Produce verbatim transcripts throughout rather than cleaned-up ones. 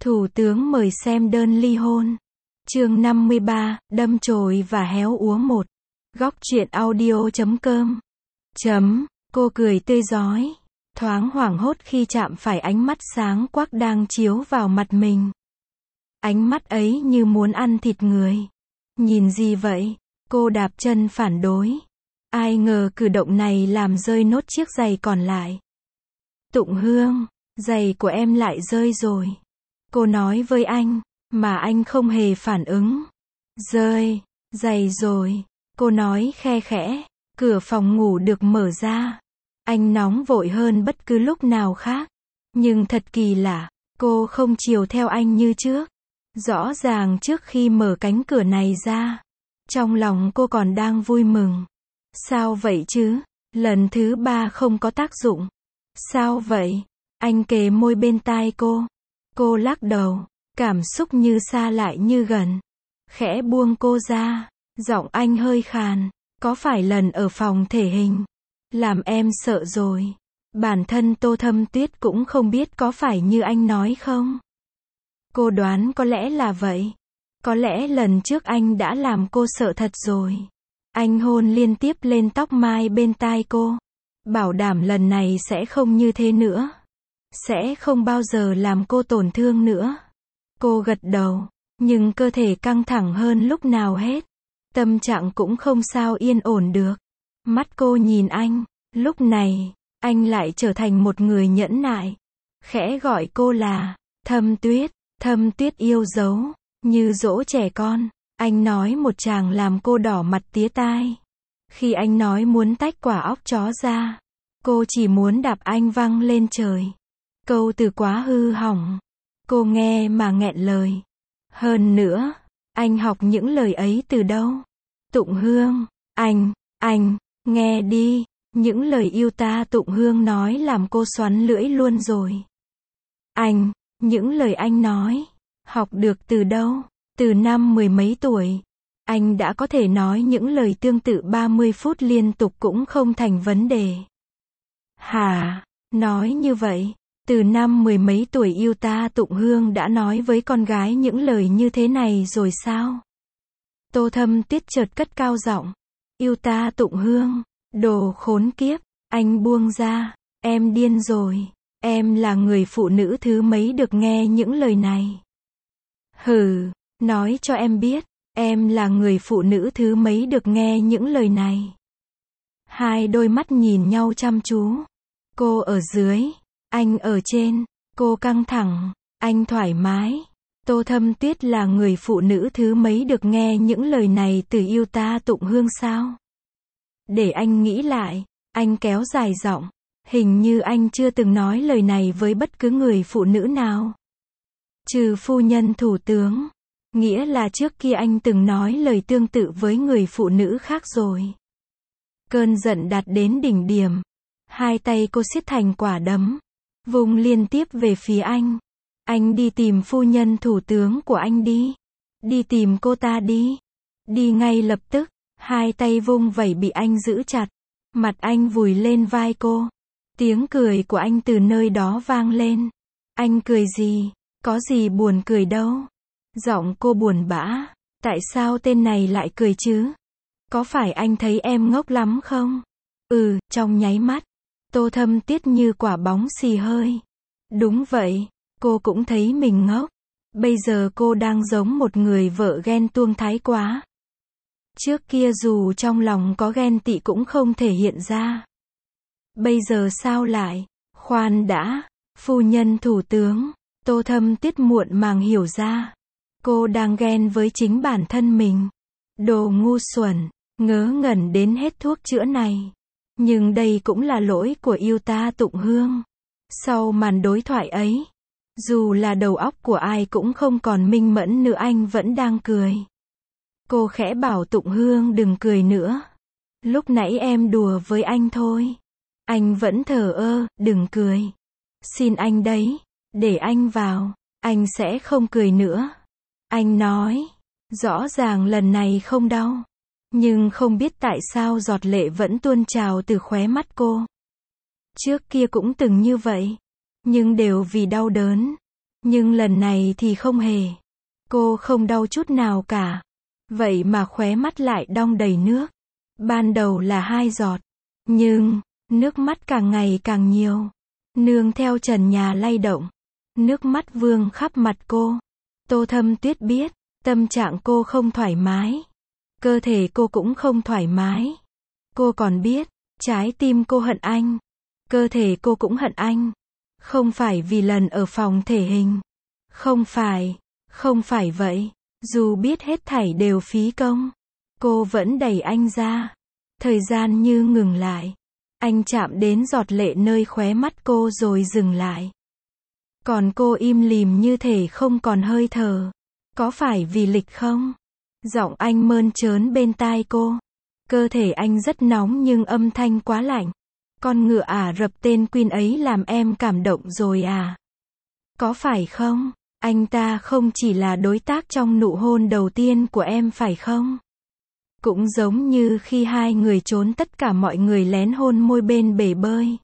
Thủ tướng mời xem đơn ly hôn. Chương năm mươi ba, đâm chồi và héo úa một. Góc truyện audio chấm com. Chấm, cô cười tươi rói, thoáng hoảng hốt khi chạm phải ánh mắt sáng quắc đang chiếu vào mặt mình. Ánh mắt ấy như muốn ăn thịt người. Nhìn gì vậy? Cô đạp chân phản đối. Ai ngờ cử động này làm rơi nốt chiếc giày còn lại. Tụng Hương, giày của em lại rơi rồi. Cô nói với anh, mà anh không hề phản ứng. Rơi, giày rồi. Cô nói khe khẽ. Cửa phòng ngủ được mở ra. Anh nóng vội hơn bất cứ lúc nào khác. Nhưng thật kỳ lạ, cô không chiều theo anh như trước. Rõ ràng trước khi mở cánh cửa này ra, trong lòng cô còn đang vui mừng. Sao vậy chứ? Lần thứ ba không có tác dụng. Sao vậy? Anh kề môi bên tai cô. Cô lắc đầu, cảm xúc như xa lại như gần. Khẽ buông cô ra, giọng anh hơi khàn. Có phải lần ở phòng thể hình làm em sợ rồi? Bản thân Tô Thâm Tuyết cũng không biết có phải như anh nói không. Cô đoán có lẽ là vậy. Có lẽ lần trước anh đã làm cô sợ thật rồi. Anh hôn liên tiếp lên tóc mai bên tai cô. Bảo đảm lần này sẽ không như thế nữa. Sẽ không bao giờ làm cô tổn thương nữa. Cô gật đầu, nhưng cơ thể căng thẳng hơn lúc nào hết. Tâm trạng cũng không sao yên ổn được. Mắt cô nhìn anh, lúc này, anh lại trở thành một người nhẫn nại. Khẽ gọi cô là Thâm Tuyết. Thâm Tuyết yêu dấu, như dỗ trẻ con. Anh nói một tràng làm cô đỏ mặt tía tai. Khi anh nói muốn tách quả óc chó ra, cô chỉ muốn đạp anh văng lên trời. Câu từ quá hư hỏng. Cô nghe mà nghẹn lời. Hơn nữa, anh học những lời ấy từ đâu? Tụng Hương, anh, anh, nghe đi. Những lời yêu ta Tụng Hương nói làm cô xoắn lưỡi luôn rồi. Anh, những lời anh nói, học được từ đâu? Từ năm mười mấy tuổi, anh đã có thể nói những lời tương tự ba mươi phút liên tục cũng không thành vấn đề. Hả? Nói như vậy, từ năm mười mấy tuổi yêu ta Tụng Hương đã nói với con gái những lời như thế này rồi sao? Tô Thâm Tuyết chợt cất cao giọng. Yêu ta Tụng Hương, đồ khốn kiếp, anh buông ra, em điên rồi, em là người phụ nữ thứ mấy được nghe những lời này. Hừ, nói cho em biết, em là người phụ nữ thứ mấy được nghe những lời này. Hai đôi mắt nhìn nhau chăm chú. Cô ở dưới, anh ở trên. Cô căng thẳng, anh thoải mái. Tô Thâm Tuyết là người phụ nữ thứ mấy được nghe những lời này từ yêu ta Tụng Hương sao? Để anh nghĩ lại, anh kéo dài giọng. Hình như anh chưa từng nói lời này với bất cứ người phụ nữ nào. Trừ phu nhân thủ tướng. Nghĩa là trước kia anh từng nói lời tương tự với người phụ nữ khác rồi. Cơn giận đạt đến đỉnh điểm. Hai tay cô siết thành quả đấm, vùng liên tiếp về phía anh. Anh đi tìm phu nhân thủ tướng của anh đi. Đi tìm cô ta đi. Đi ngay lập tức. Hai tay vung vẩy bị anh giữ chặt. Mặt anh vùi lên vai cô. Tiếng cười của anh từ nơi đó vang lên. Anh cười gì? Có gì buồn cười đâu. Giọng cô buồn bã. Tại sao tên này lại cười chứ? Có phải anh thấy em ngốc lắm không? Ừ, trong nháy mắt. Tô Thâm Tuyết như quả bóng xì hơi. Đúng vậy, cô cũng thấy mình ngốc. Bây giờ cô đang giống một người vợ ghen tuông thái quá. Trước kia dù trong lòng có ghen tị cũng không thể hiện ra. Bây giờ sao lại? Khoan đã, phu nhân thủ tướng. Tô Thâm Tuyết muộn màng hiểu ra. Cô đang ghen với chính bản thân mình. Đồ ngu xuẩn, ngớ ngẩn đến hết thuốc chữa này. Nhưng đây cũng là lỗi của yêu ta Tụng Hương. Sau màn đối thoại ấy, dù là đầu óc của ai cũng không còn minh mẫn nữa, anh vẫn đang cười. Cô khẽ bảo Tụng Hương đừng cười nữa. Lúc nãy em đùa với anh thôi. Anh vẫn thờ ơ, đừng cười. Xin anh đấy, để anh vào, anh sẽ không cười nữa. Anh nói, rõ ràng lần này không đau. Nhưng không biết tại sao giọt lệ vẫn tuôn trào từ khóe mắt cô. Trước kia cũng từng như vậy. Nhưng đều vì đau đớn. Nhưng lần này thì không hề. Cô không đau chút nào cả. Vậy mà khóe mắt lại đong đầy nước. Ban đầu là hai giọt. Nhưng, nước mắt càng ngày càng nhiều. Nương theo trần nhà lay động. Nước mắt vương khắp mặt cô. Tô Thâm Tuyết biết, tâm trạng cô không thoải mái. Cơ thể cô cũng không thoải mái. Cô còn biết, trái tim cô hận anh. Cơ thể cô cũng hận anh. Không phải vì lần ở phòng thể hình. Không phải, không phải vậy. Dù biết hết thảy đều phí công. Cô vẫn đẩy anh ra. Thời gian như ngừng lại. Anh chạm đến giọt lệ nơi khóe mắt cô rồi dừng lại. Còn cô im lìm như thể không còn hơi thở. Có phải vì lịch không? Giọng anh mơn trớn bên tai cô. Cơ thể anh rất nóng nhưng âm thanh quá lạnh. Con ngựa Ả Rập tên Queen ấy làm em cảm động rồi à? Có phải không? Anh ta không chỉ là đối tác trong nụ hôn đầu tiên của em phải không? Cũng giống như khi hai người trốn tất cả mọi người lén hôn môi bên bể bơi.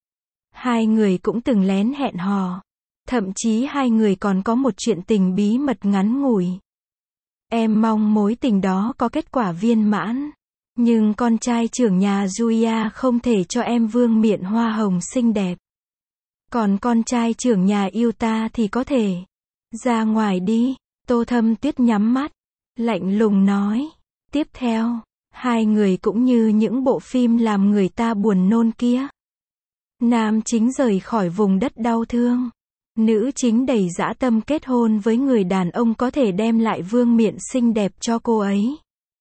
Hai người cũng từng lén hẹn hò. Thậm chí hai người còn có một chuyện tình bí mật ngắn ngủi. Em mong mối tình đó có kết quả viên mãn. Nhưng con trai trưởng nhà Julia không thể cho em vương miện hoa hồng xinh đẹp. Còn con trai trưởng nhà Utah thì có thể. Ra ngoài đi. Tô Thâm Tuyết nhắm mắt. Lạnh lùng nói. Tiếp theo, hai người cũng như những bộ phim làm người ta buồn nôn kia. Nam chính rời khỏi vùng đất đau thương. Nữ chính đầy dã tâm kết hôn với người đàn ông có thể đem lại vương miện xinh đẹp cho cô ấy.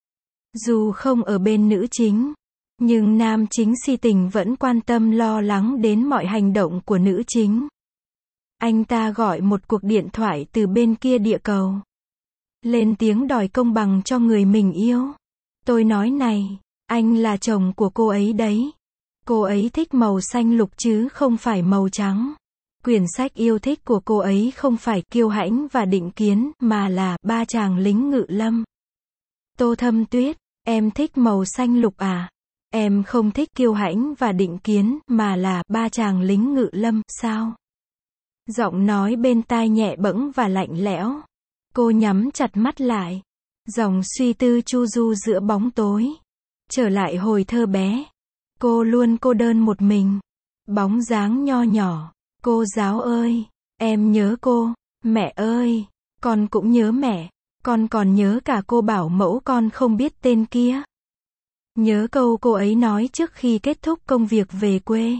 Dù không ở bên nữ chính, nhưng nam chính si tình vẫn quan tâm lo lắng đến mọi hành động của nữ chính. Anh ta gọi một cuộc điện thoại từ bên kia địa cầu. Lên tiếng đòi công bằng cho người mình yêu. Tôi nói này, anh là chồng của cô ấy đấy. Cô ấy thích màu xanh lục chứ không phải màu trắng. Quyển sách yêu thích của cô ấy không phải Kiêu Hãnh và Định Kiến, mà là Ba Chàng Lính Ngự Lâm. Tô Thâm Tuyết, em thích màu xanh lục à? Em không thích Kiêu Hãnh và Định Kiến, mà là Ba Chàng Lính Ngự Lâm, sao? Giọng nói bên tai nhẹ bẫng và lạnh lẽo. Cô nhắm chặt mắt lại. Dòng suy tư chu du giữa bóng tối. Trở lại hồi thơ bé. Cô luôn cô đơn một mình. Bóng dáng nho nhỏ. Cô giáo ơi, em nhớ cô. Mẹ ơi, con cũng nhớ mẹ. Con còn nhớ cả cô bảo mẫu con không biết tên kia. Nhớ câu cô ấy nói trước khi kết thúc công việc về quê.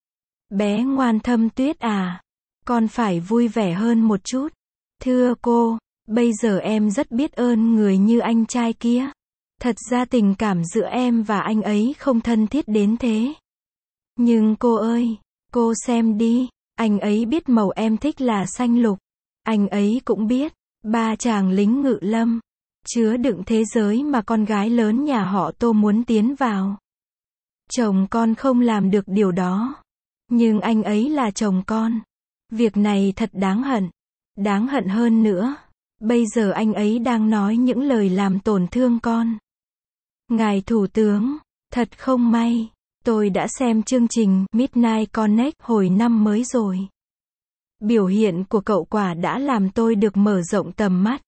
Bé ngoan Thâm Tuyết à, con phải vui vẻ hơn một chút. Thưa cô, bây giờ em rất biết ơn người như anh trai kia. Thật ra tình cảm giữa em và anh ấy không thân thiết đến thế. Nhưng cô ơi, cô xem đi, anh ấy biết màu em thích là xanh lục. Anh ấy cũng biết, Ba Chàng Lính Ngự Lâm, chứa đựng thế giới mà con gái lớn nhà họ Tô muốn tiến vào. Chồng con không làm được điều đó. Nhưng anh ấy là chồng con. Việc này thật đáng hận. Đáng hận hơn nữa. Bây giờ anh ấy đang nói những lời làm tổn thương con. Ngài Thủ tướng, thật không may. Tôi đã xem chương trình Midnight Connect hồi năm mới rồi. Biểu hiện của cậu quả đã làm tôi được mở rộng tầm mắt.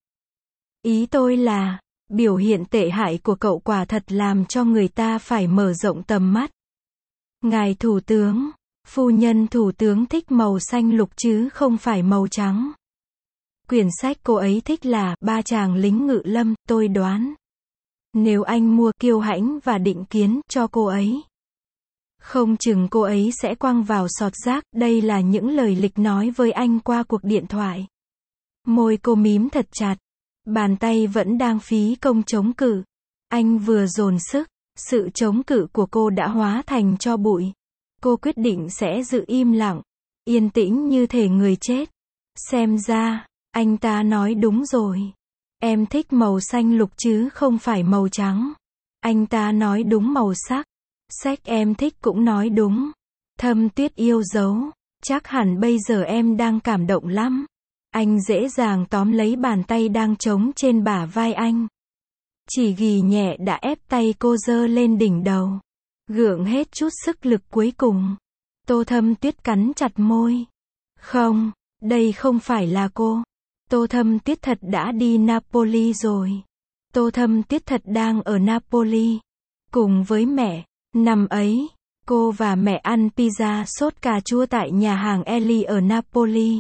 Ý tôi là, biểu hiện tệ hại của cậu quả thật làm cho người ta phải mở rộng tầm mắt. Ngài Thủ tướng, phu nhân Thủ tướng thích màu xanh lục chứ không phải màu trắng. Quyển sách cô ấy thích là Ba Chàng Lính Ngự Lâm, tôi đoán. Nếu anh mua Kiêu Hãnh và Định Kiến cho cô ấy, không chừng cô ấy sẽ quăng vào sọt rác. Đây là những lời Lịch nói với anh qua cuộc điện thoại. Môi cô mím thật chặt. Bàn tay vẫn đang phí công chống cự. Anh vừa dồn sức, sự chống cự của cô đã hóa thành tro bụi. Cô quyết định sẽ giữ im lặng, yên tĩnh như thể người chết. Xem ra, anh ta nói đúng rồi. Em thích màu xanh lục chứ không phải màu trắng. Anh ta nói đúng màu sắc. Sách em thích cũng nói đúng. Thâm Tuyết yêu dấu. Chắc hẳn bây giờ em đang cảm động lắm. Anh dễ dàng tóm lấy bàn tay đang trống trên bả vai anh. Chỉ ghi nhẹ đã ép tay cô giơ lên đỉnh đầu. Gượng hết chút sức lực cuối cùng. Tô Thâm Tuyết cắn chặt môi. Không, Đây không phải là cô. Tô Thâm Tuyết thật đã đi Napoli rồi. Tô Thâm Tuyết thật đang ở Napoli. Cùng với mẹ. Năm ấy, cô và mẹ ăn pizza sốt cà chua tại nhà hàng Eli ở Napoli.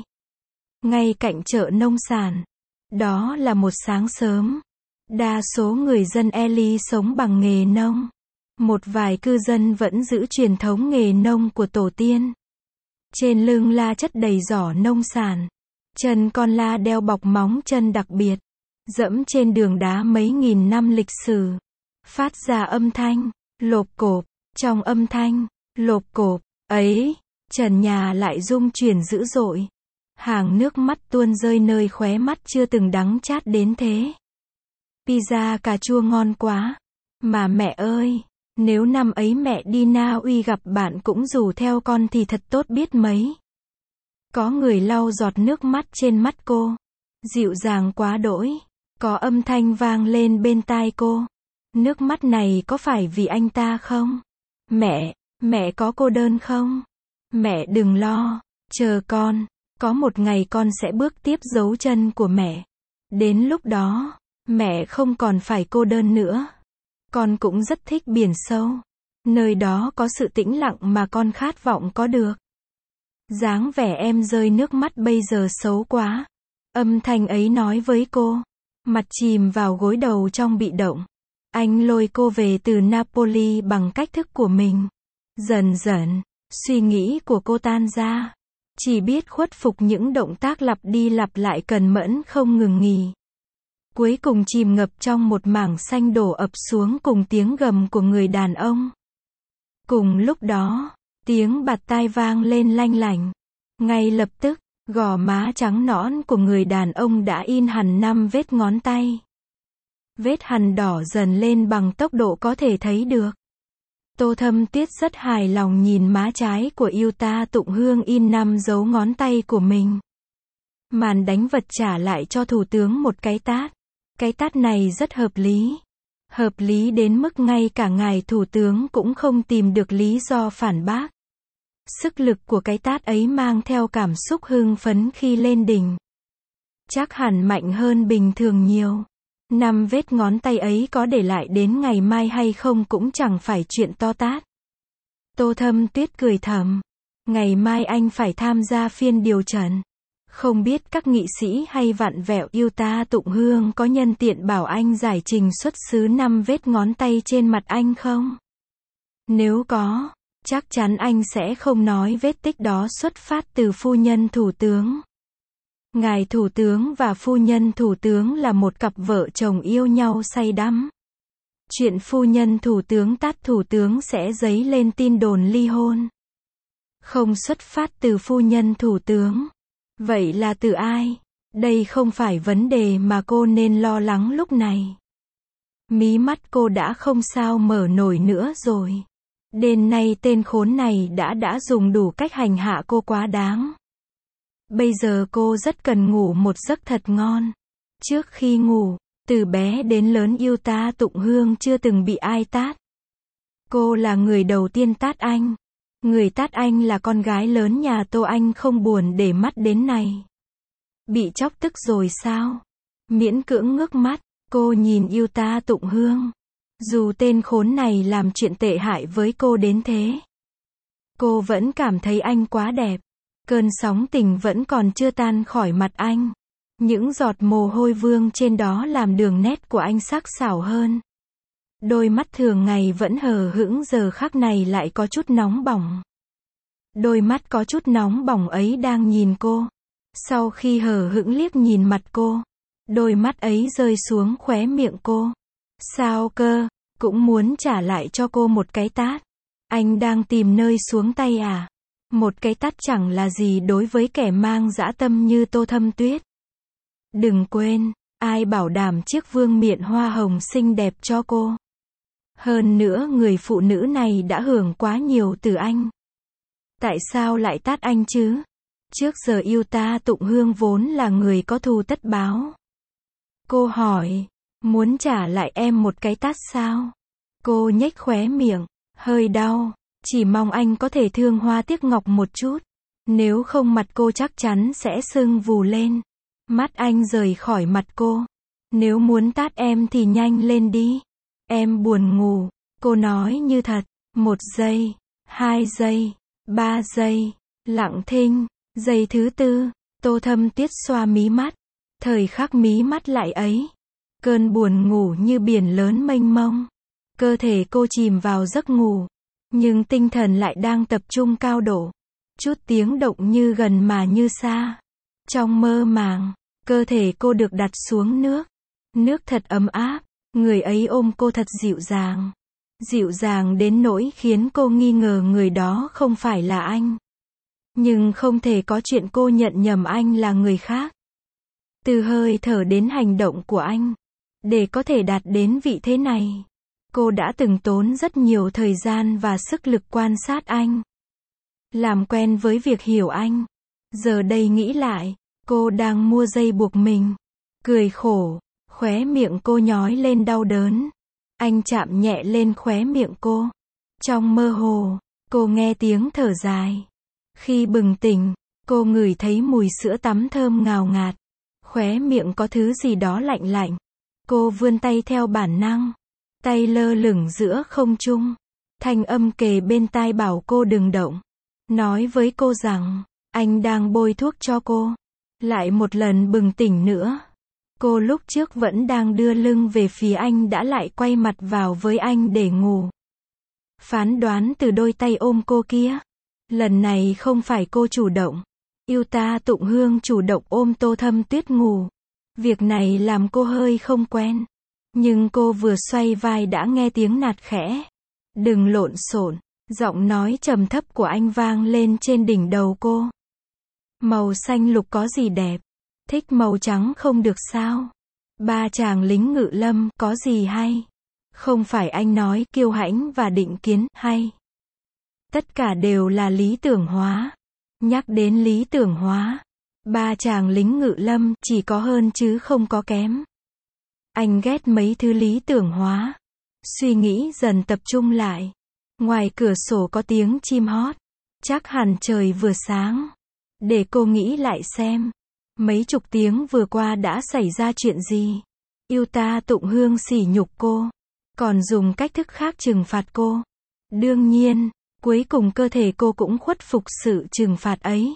Ngay cạnh chợ nông sản. Đó là một sáng sớm. Đa số người dân Eli sống bằng nghề nông. Một vài cư dân vẫn giữ truyền thống nghề nông của tổ tiên. Trên lưng la chất đầy giỏ nông sản. Chân con la đeo bọc móng chân đặc biệt. Dẫm trên đường đá mấy nghìn năm lịch sử. Phát ra âm thanh, lộp cộp. Trong âm thanh, lộp cộp, ấy, trần nhà lại rung chuyển dữ dội. Hàng nước mắt tuôn rơi nơi khóe mắt chưa từng đắng chát đến thế. Pizza cà chua ngon quá. Mà mẹ ơi, nếu năm ấy mẹ đi Na Uy gặp bạn cũng rủ theo con thì thật tốt biết mấy. Có người lau giọt nước mắt trên mắt cô. Dịu dàng quá đỗi. Có âm thanh vang lên bên tai cô. Nước mắt này có phải vì anh ta không? Mẹ, mẹ có cô đơn không? Mẹ đừng lo, chờ con. Có một ngày con sẽ bước tiếp dấu chân của mẹ. Đến lúc đó, mẹ không còn phải cô đơn nữa. Con cũng rất thích biển sâu. Nơi đó có sự tĩnh lặng mà con khát vọng có được. Dáng vẻ em rơi nước mắt bây giờ xấu quá. Âm thanh ấy nói với cô. Mặt chìm vào gối đầu trong bị động. Anh lôi cô về từ Napoli bằng cách thức của mình. Dần dần, suy nghĩ của cô tan ra. Chỉ biết khuất phục những động tác lặp đi lặp lại cần mẫn không ngừng nghỉ. Cuối cùng chìm ngập trong một mảng xanh đổ ập xuống cùng tiếng gầm của người đàn ông. Cùng lúc đó, tiếng bạt tai vang lên lanh lảnh. Ngay lập tức, gò má trắng nõn của người đàn ông đã in hẳn năm vết ngón tay. Vết hằn đỏ dần lên bằng tốc độ có thể thấy được. Tô Thâm Tuyết rất hài lòng nhìn má trái của Yuta Tụng Hương in năm dấu ngón tay của mình. Màn đánh vật trả lại cho thủ tướng một cái tát. Cái tát này rất hợp lý. Hợp lý đến mức ngay cả ngài thủ tướng cũng không tìm được lý do phản bác. Sức lực của cái tát ấy mang theo cảm xúc hưng phấn khi lên đỉnh. Chắc hẳn mạnh hơn bình thường nhiều. Năm vết ngón tay ấy có để lại đến ngày mai hay không cũng chẳng phải chuyện to tát. Tô Thâm Tuyết cười thầm. Ngày mai anh phải tham gia phiên điều trần. Không biết các nghị sĩ hay vặn vẹo Yuta Tụng Hương có nhân tiện bảo anh giải trình xuất xứ năm vết ngón tay trên mặt anh không? Nếu có, chắc chắn anh sẽ không nói vết tích đó xuất phát từ phu nhân thủ tướng. Ngài thủ tướng và phu nhân thủ tướng là một cặp vợ chồng yêu nhau say đắm. Chuyện phu nhân thủ tướng tát thủ tướng sẽ dấy lên tin đồn ly hôn. Không xuất phát từ phu nhân thủ tướng. Vậy là từ ai? Đây không phải vấn đề mà cô nên lo lắng lúc này. Mí mắt cô đã không sao mở nổi nữa rồi. Đến nay tên khốn này đã đã dùng đủ cách hành hạ cô quá đáng. Bây giờ cô rất cần ngủ một giấc thật ngon. Trước khi ngủ, từ bé đến lớn Yuta Tụng Hương chưa từng bị ai tát. Cô là người đầu tiên tát anh. Người tát anh là con gái lớn nhà Tô Anh không buồn để mắt đến này. Bị chọc tức rồi sao? Miễn cưỡng ngước mắt, cô nhìn Yuta Tụng Hương. Dù tên khốn này làm chuyện tệ hại với cô đến thế, cô vẫn cảm thấy anh quá đẹp. Cơn sóng tình vẫn còn chưa tan khỏi mặt anh. Những giọt mồ hôi vương trên đó làm đường nét của anh sắc sảo hơn. Đôi mắt thường ngày vẫn hờ hững giờ khắc này lại có chút nóng bỏng. Đôi mắt có chút nóng bỏng ấy đang nhìn cô. Sau khi hờ hững liếc nhìn mặt cô, đôi mắt ấy rơi xuống khóe miệng cô. Sao cơ, cũng muốn trả lại cho cô một cái tát. Anh đang tìm nơi xuống tay à? Một cái tát chẳng là gì đối với kẻ mang dã tâm như Tô Thâm Tuyết. Đừng quên, ai bảo đảm chiếc vương miện hoa hồng xinh đẹp cho cô. Hơn nữa người phụ nữ này đã hưởng quá nhiều từ anh. Tại sao lại tát anh chứ? Trước giờ Yuta Tụng Hương vốn là người có thù tất báo. Cô hỏi, muốn trả lại em một cái tát sao? Cô nhếch khóe miệng, hơi đau, chỉ mong anh có thể thương hoa tiếc ngọc một chút. Nếu không mặt cô chắc chắn sẽ sưng vù lên. Mắt anh rời khỏi mặt cô. Nếu muốn tát em thì nhanh lên đi. Em buồn ngủ. Cô nói như thật. Một giây, hai giây, ba giây, lặng thinh. Giây thứ tư, Tô Thâm Tuyết xoa mí mắt. Thời khắc mí mắt lại ấy, cơn buồn ngủ như biển lớn mênh mông. Cơ thể cô chìm vào giấc ngủ, nhưng tinh thần lại đang tập trung cao độ. Chút tiếng động như gần mà như xa. Trong mơ màng, cơ thể cô được đặt xuống nước. Nước thật ấm áp, người ấy ôm cô thật dịu dàng. Dịu dàng đến nỗi khiến cô nghi ngờ người đó không phải là anh. Nhưng không thể có chuyện cô nhận nhầm anh là người khác. Từ hơi thở đến hành động của anh, để có thể đạt đến vị thế này, cô đã từng tốn rất nhiều thời gian và sức lực quan sát anh. Làm quen với việc hiểu anh. Giờ đây nghĩ lại, cô đang mua dây buộc mình. Cười khổ, khóe miệng cô nhói lên đau đớn. Anh chạm nhẹ lên khóe miệng cô. Trong mơ hồ, cô nghe tiếng thở dài. Khi bừng tỉnh, cô ngửi thấy mùi sữa tắm thơm ngào ngạt. Khóe miệng có thứ gì đó lạnh lạnh. Cô vươn tay theo bản năng. Tay lơ lửng giữa không trung. Thanh âm kề bên tai bảo cô đừng động. Nói với cô rằng, anh đang bôi thuốc cho cô. Lại một lần bừng tỉnh nữa. Cô lúc trước vẫn đang đưa lưng về phía anh đã lại quay mặt vào với anh để ngủ. Phán đoán từ đôi tay ôm cô kia. Lần này không phải cô chủ động. Yuta Tụng Hương chủ động ôm Tô Thâm Tuyết ngủ. Việc này làm cô hơi không quen. Nhưng cô vừa xoay vai đã nghe tiếng nạt khẽ. Đừng lộn xộn. Giọng nói trầm thấp của anh vang lên trên đỉnh đầu cô. Màu xanh lục có gì đẹp? Thích màu trắng không được sao? Ba chàng lính ngự lâm có gì hay? Không phải anh nói kiêu hãnh và định kiến hay? Tất cả đều là lý tưởng hóa. Nhắc đến lý tưởng hóa, ba chàng lính ngự lâm chỉ có hơn chứ không có kém. Anh ghét mấy thứ lý tưởng hóa. Suy nghĩ dần tập trung lại. Ngoài cửa sổ có tiếng chim hót. Chắc hẳn trời vừa sáng. Để cô nghĩ lại xem. Mấy chục tiếng vừa qua đã xảy ra chuyện gì? Yuta Tụng Hương sỉ nhục cô. Còn dùng cách thức khác trừng phạt cô. Đương nhiên, cuối cùng cơ thể cô cũng khuất phục sự trừng phạt ấy.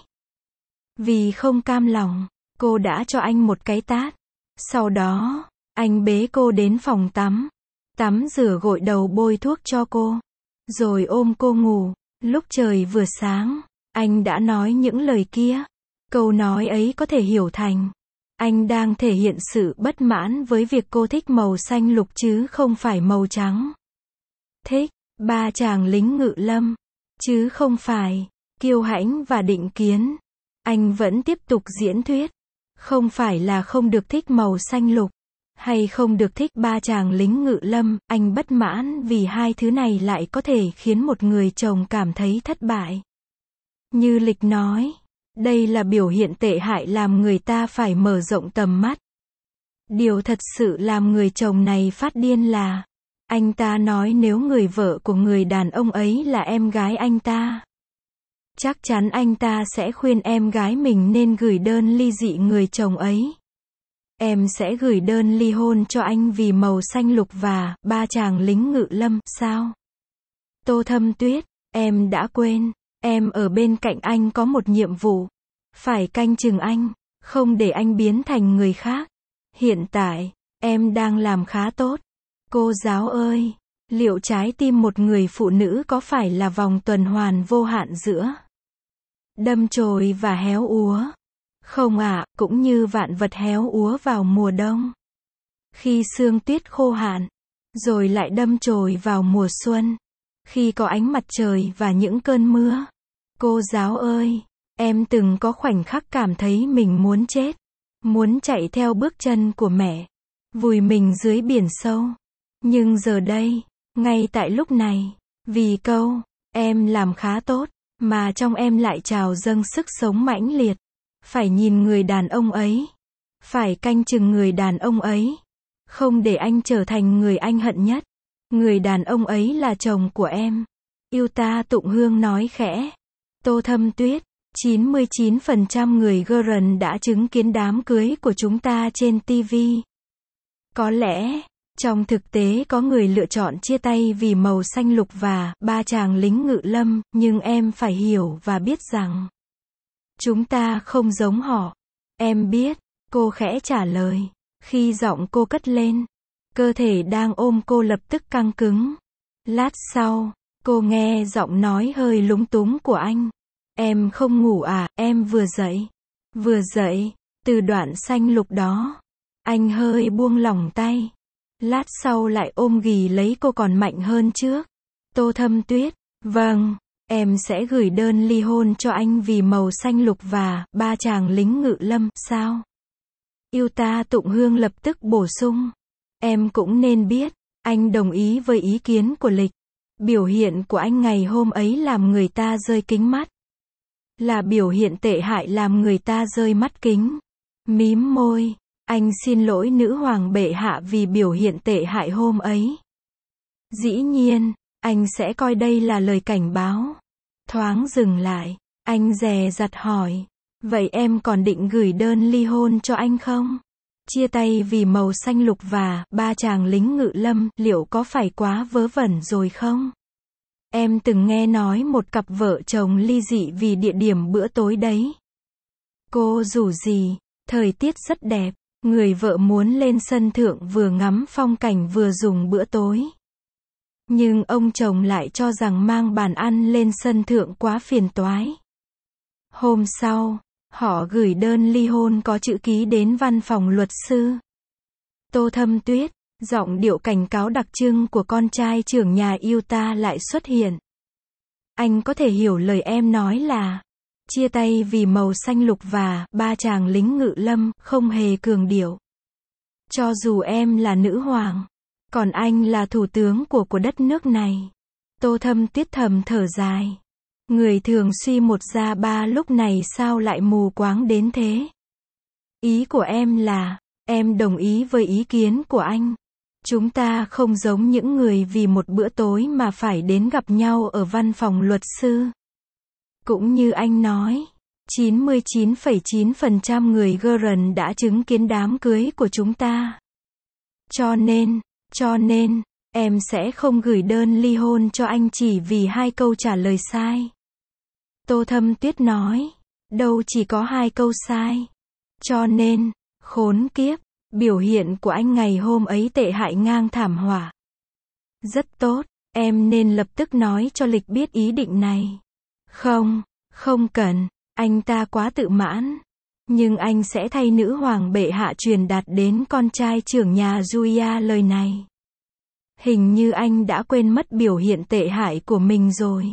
Vì không cam lòng, cô đã cho anh một cái tát. Sau đó, anh bế cô đến phòng tắm. Tắm rửa gội đầu bôi thuốc cho cô. Rồi ôm cô ngủ. Lúc trời vừa sáng, anh đã nói những lời kia. Câu nói ấy có thể hiểu thành, anh đang thể hiện sự bất mãn với việc cô thích màu xanh lục chứ không phải màu trắng. Thích, ba chàng lính ngự lâm, chứ không phải, kiêu hãnh và định kiến. Anh vẫn tiếp tục diễn thuyết. Không phải là không được thích màu xanh lục, hay không được thích ba chàng lính ngự lâm, anh bất mãn vì hai thứ này lại có thể khiến một người chồng cảm thấy thất bại. Như Lịch nói, đây là biểu hiện tệ hại làm người ta phải mở rộng tầm mắt. Điều thật sự làm người chồng này phát điên là, anh ta nói nếu người vợ của người đàn ông ấy là em gái anh ta, chắc chắn anh ta sẽ khuyên em gái mình nên gửi đơn ly dị người chồng ấy. Em sẽ gửi đơn ly hôn cho anh vì màu xanh lục và ba chàng lính ngự lâm, sao? Tô Thâm Tuyết, em đã quên, em ở bên cạnh anh có một nhiệm vụ. Phải canh chừng anh, không để anh biến thành người khác. Hiện tại, em đang làm khá tốt. Cô giáo ơi, liệu trái tim một người phụ nữ có phải là vòng tuần hoàn vô hạn giữa đâm chồi và héo úa? Không ạ, à, cũng như vạn vật héo úa vào mùa đông. Khi sương tuyết khô hạn, rồi lại đâm chồi vào mùa xuân. Khi có ánh mặt trời và những cơn mưa. Cô giáo ơi, em từng có khoảnh khắc cảm thấy mình muốn chết. Muốn chạy theo bước chân của mẹ. Vùi mình dưới biển sâu. Nhưng giờ đây, ngay tại lúc này, vì câu, em làm khá tốt, mà trong em lại trào dâng sức sống mãnh liệt. Phải nhìn người đàn ông ấy. Phải canh chừng người đàn ông ấy. Không để anh trở thành người anh hận nhất. Người đàn ông ấy là chồng của em. Yuta Tụng Hương nói khẽ. Tô Thâm Tuyết, chín mươi chín phần trăm người Guardian đã chứng kiến đám cưới của chúng ta trên ti vi. Có lẽ, trong thực tế có người lựa chọn chia tay vì màu xanh lục và ba chàng lính ngự lâm, nhưng em phải hiểu và biết rằng chúng ta không giống họ. Em biết, cô khẽ trả lời. Khi giọng cô cất lên, cơ thể đang ôm cô lập tức căng cứng. Lát sau, cô nghe giọng nói hơi lúng túng của anh. Em không ngủ à, em vừa dậy. Vừa dậy, từ đoạn xanh lục đó. Anh hơi buông lỏng tay. Lát sau lại ôm ghì lấy cô còn mạnh hơn trước. Tô Thâm Tuyết, vâng, em sẽ gửi đơn ly hôn cho anh vì màu xanh lục và ba chàng lính ngự lâm, sao? Yuta Tụng Hương lập tức bổ sung. Em cũng nên biết, anh đồng ý với ý kiến của Lịch. Biểu hiện của anh ngày hôm ấy làm người ta rơi kính mắt. Là biểu hiện tệ hại làm người ta rơi mắt kính. Mím môi, anh xin lỗi nữ hoàng bệ hạ vì biểu hiện tệ hại hôm ấy. Dĩ nhiên, anh sẽ coi đây là lời cảnh báo. Thoáng dừng lại, anh dè dặt hỏi. Vậy em còn định gửi đơn ly hôn cho anh không? Chia tay vì màu xanh lục và ba chàng lính ngự lâm, liệu có phải quá vớ vẩn rồi không? Em từng nghe nói một cặp vợ chồng ly dị vì địa điểm bữa tối đấy. Cô rủ gì, thời tiết rất đẹp, người vợ muốn lên sân thượng vừa ngắm phong cảnh vừa dùng bữa tối. Nhưng ông chồng lại cho rằng mang bàn ăn lên sân thượng quá phiền toái. Hôm sau, họ gửi đơn ly hôn có chữ ký đến văn phòng luật sư. Tô Thâm Tuyết, giọng điệu cảnh cáo đặc trưng của con trai trưởng nhà Yuta lại xuất hiện. Anh có thể hiểu lời em nói là chia tay vì màu xanh lục và ba chàng lính ngự lâm, không hề cường điệu. Cho dù em là nữ hoàng, còn anh là thủ tướng của của đất nước này. Tô Thâm Tuyết thầm thở dài. Người thường suy một ra ba lúc này sao lại mù quáng đến thế? Ý của em là, em đồng ý với ý kiến của anh. Chúng ta không giống những người vì một bữa tối mà phải đến gặp nhau ở văn phòng luật sư. Cũng như anh nói, chín mươi chín phẩy chín phần trăm người Guardian đã chứng kiến đám cưới của chúng ta. Cho nên, cho nên, em sẽ không gửi đơn ly hôn cho anh chỉ vì hai câu trả lời sai. Tô Thâm Tuyết nói, đâu chỉ có hai câu sai. Cho nên, khốn kiếp, biểu hiện của anh ngày hôm ấy tệ hại ngang thảm họa. Rất tốt, em nên lập tức nói cho Lịch biết ý định này. Không, không cần, anh ta quá tự mãn. Nhưng anh sẽ thay nữ hoàng bệ hạ truyền đạt đến con trai trưởng nhà Julia lời này. Hình như anh đã quên mất biểu hiện tệ hại của mình rồi.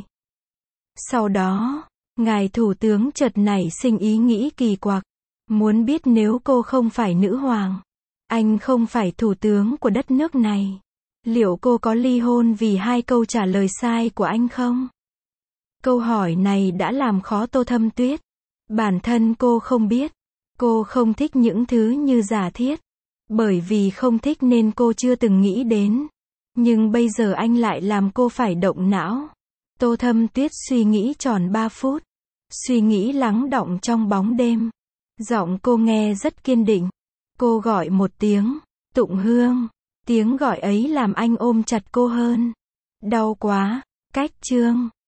Sau đó, ngài thủ tướng chợt nảy sinh ý nghĩ kỳ quặc. Muốn biết nếu cô không phải nữ hoàng, anh không phải thủ tướng của đất nước này, liệu cô có ly hôn vì hai câu trả lời sai của anh không? Câu hỏi này đã làm khó Tô Thâm Tuyết. Bản thân cô không biết. Cô không thích những thứ như giả thiết. Bởi vì không thích nên cô chưa từng nghĩ đến. Nhưng bây giờ anh lại làm cô phải động não. Tô Thâm Tuyết suy nghĩ tròn ba phút. Suy nghĩ lắng đọng trong bóng đêm. Giọng cô nghe rất kiên định. Cô gọi một tiếng, Tụng Hương. Tiếng gọi ấy làm anh ôm chặt cô hơn. Đau quá, cách chương.